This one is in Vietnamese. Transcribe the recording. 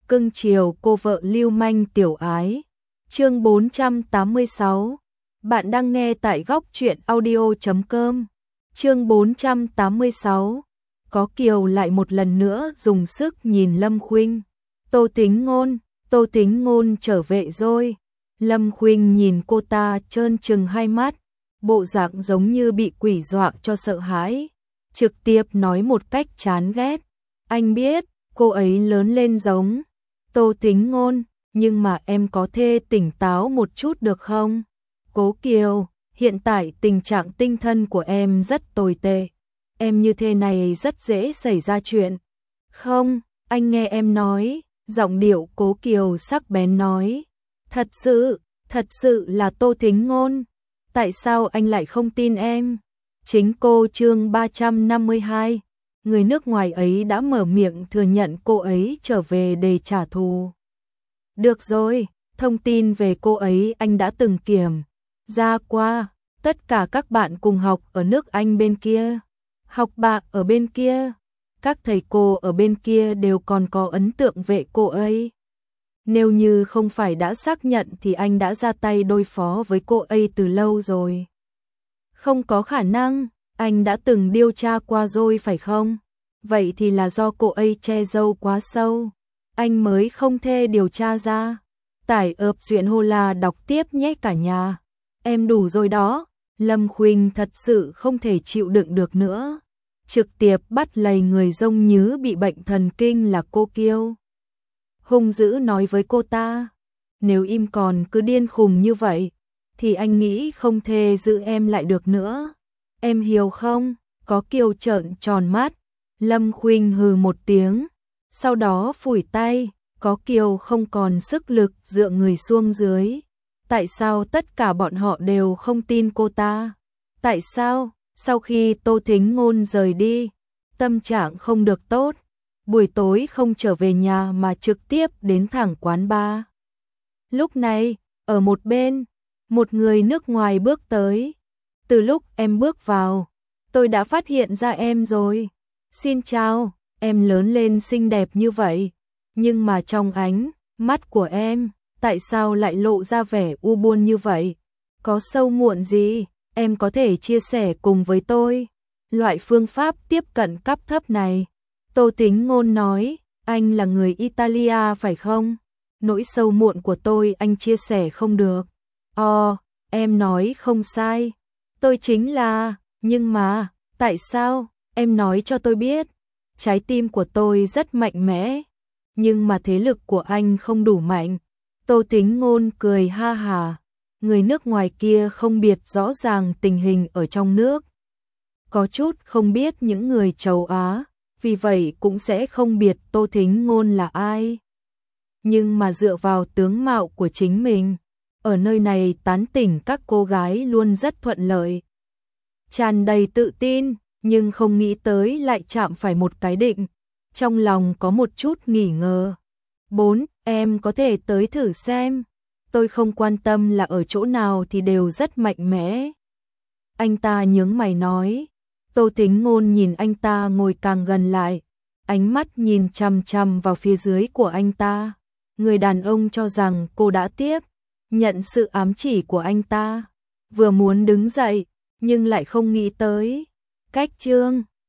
cưng chiều cô vợ lưu manh tiểu ái. Chương 486. Bạn đang nghe tại góc truyện audio.com. Chương 486. Có Kiều lại một lần nữa dùng sức nhìn Lâm Khuynh. Tô Tính Ngôn trở về rồi. Lâm Khuynh nhìn cô ta trơn trừng hai mắt, bộ dạng giống như bị quỷ dọa cho sợ hãi, trực tiếp nói một cách chán ghét. Anh biết, cô ấy lớn lên giống Tô Tính Ngôn, nhưng mà em có thể tỉnh táo một chút được không? Cố Kiều, hiện tại tình trạng tinh thần của em rất tồi tệ. Em như thế này rất dễ xảy ra chuyện. Không, anh nghe em nói, giọng điệu Cố Kiều sắc bén nói. Thật sự là Tô Tính Ngôn. Tại sao anh lại không tin em? Chính cô chương 352. Người nước ngoài ấy đã mở miệng thừa nhận cô ấy trở về để trả thù. Được rồi, thông tin về cô ấy anh đã từng kiểm ra qua. Tất cả các bạn cùng học ở nước Anh bên kia, học bạ ở bên kia, các thầy cô ở bên kia đều còn có ấn tượng về cô ấy. Nếu như không phải đã xác nhận thì anh đã ra tay đối phó với cô ấy từ lâu rồi. Không có khả năng, anh đã từng điều tra qua rồi phải không? Vậy thì là do cô ấy che giấu quá sâu, anh mới không thể điều tra ra. Tải ợp chuyện Hô La đọc tiếp nhé cả nhà. Em đủ rồi đó. Lâm Khuynh thật sự không thể chịu đựng được nữa, trực tiếp bắt lầy người giống như bị bệnh thần kinh là cô Kiều. Hung dữ nói với cô ta, nếu im còn cứ điên khùng như vậy, thì anh nghĩ không thể giữ em lại được nữa. Em hiểu không? Có Kiều trợn tròn mắt. Lâm Khuynh hừ một tiếng, sau đó phủi tay. Có Kiều không còn sức lực dựa người xuống dưới. Tại sao tất cả bọn họ đều không tin cô ta? Tại sao, sau khi Tô Tính Ngôn rời đi, tâm trạng không được tốt, buổi tối không trở về nhà mà trực tiếp đến thẳng quán bar. Lúc này, ở một bên, một người nước ngoài bước tới. Từ lúc em bước vào, tôi đã phát hiện ra em rồi. Xin chào, em lớn lên xinh đẹp như vậy, nhưng mà trong ánh mắt của em, tại sao lại lộ ra vẻ u buồn như vậy? Có sâu muộn gì? Em có thể chia sẻ cùng với tôi. Loại phương pháp tiếp cận cấp thấp này. Tô Tính Ngôn nói, anh là người Italia phải không? Nỗi sâu muộn của tôi anh chia sẻ không được. Em nói không sai. Tôi chính là, nhưng mà, tại sao? Em nói cho tôi biết. Trái tim của tôi rất mạnh mẽ, nhưng mà thế lực của anh không đủ mạnh. Tô Tính Ngôn cười ha hà. Người nước ngoài kia không biết rõ ràng tình hình ở trong nước, có chút không biết những người châu Á, vì vậy cũng sẽ không biết Tô Tính Ngôn là ai. Nhưng mà dựa vào tướng mạo của chính mình, ở nơi này tán tỉnh các cô gái luôn rất thuận lợi. Tràn đầy tự tin, nhưng không nghĩ tới lại chạm phải một cái định. Trong lòng có một chút nghi ngờ. 4. Em có thể tới thử xem. Tôi không quan tâm là ở chỗ nào thì đều rất mạnh mẽ. Anh ta nhướng mày nói. Tô Tính Ngôn nhìn anh ta ngồi càng gần lại, ánh mắt nhìn chằm chằm vào phía dưới của anh ta. Người đàn ông cho rằng cô đã tiếp nhận sự ám chỉ của anh ta, vừa muốn đứng dậy, nhưng lại không nghĩ tới cách chương